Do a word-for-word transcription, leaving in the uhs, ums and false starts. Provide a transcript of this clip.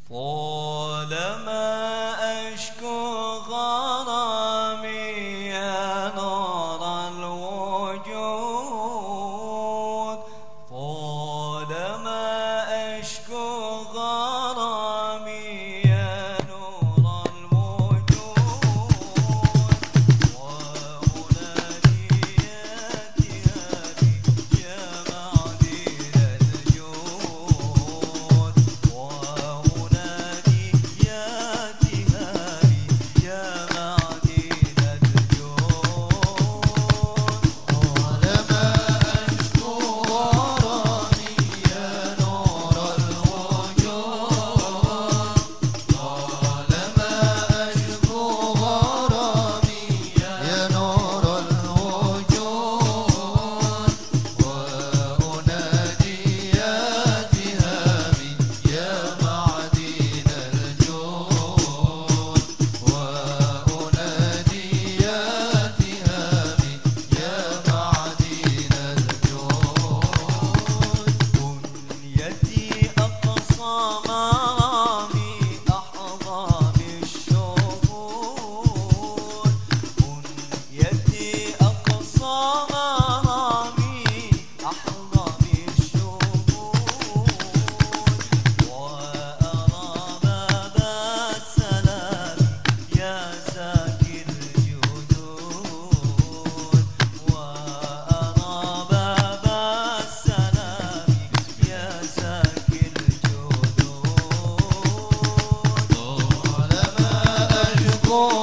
طالما أشكو غرامي يا نور الوجود، طالما أشكو غرامي يا نور الوجود، وأنادي يا ثيابي يا معدن الجود، وأنادي يا ثيابي يا معدن الجود، طالما أشكو غرامي يا نور الوجود، طالما أشكو غرامي يا نور الوجود، وأنادي يا ذهابي يا معدن الجود، وأنادي يا ذهابي يا معدن الجود. بنيتي أقصى مرامي أحظى بالشهود، بنيتي أقصى مرامي أحظى بالشهود، وأرى باب السلام يا ساكي الجدود، وأرى باب السلام يا ساكي الجدود، طالما أشكو